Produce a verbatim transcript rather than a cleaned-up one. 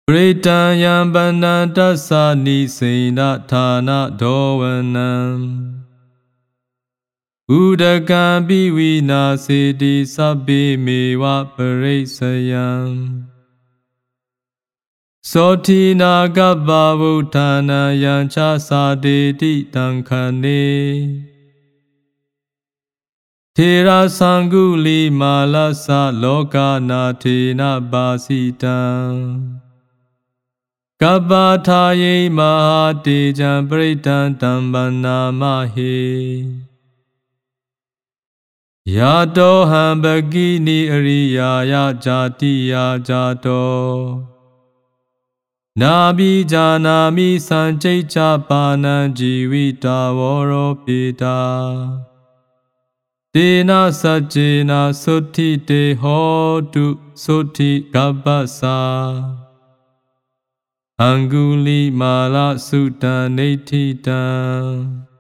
ပရိတံယံပဏံတသနိစိဏဌာနဒောဝနံဥဒကံပိဝိနာစေတိသဗ္ဗေမေဝပရိစ္ဆယံသောတိနာကပ္ပဗုဋ္ဌာနံယံချသာတေတိတံခဏေထေရသံဃုလိမာလသလောကနာထေနပါစီတံကပ္ပထာယိမဟာတေကြံပရိတံတံပနာမဟေယတောဟံဘဂိနိအရိယာယဇာတိယာဇာတောနာဘိဇာနာမိသံကျိဋ္ဌပါဏံជីဝိတာဝရောပိတာတေနစัจเจนะသုတ္ထိတေဟောတုသုတ္ထိကပ္ပစာအံဂုလိမာလသုတံနေဋ္ဌိတံ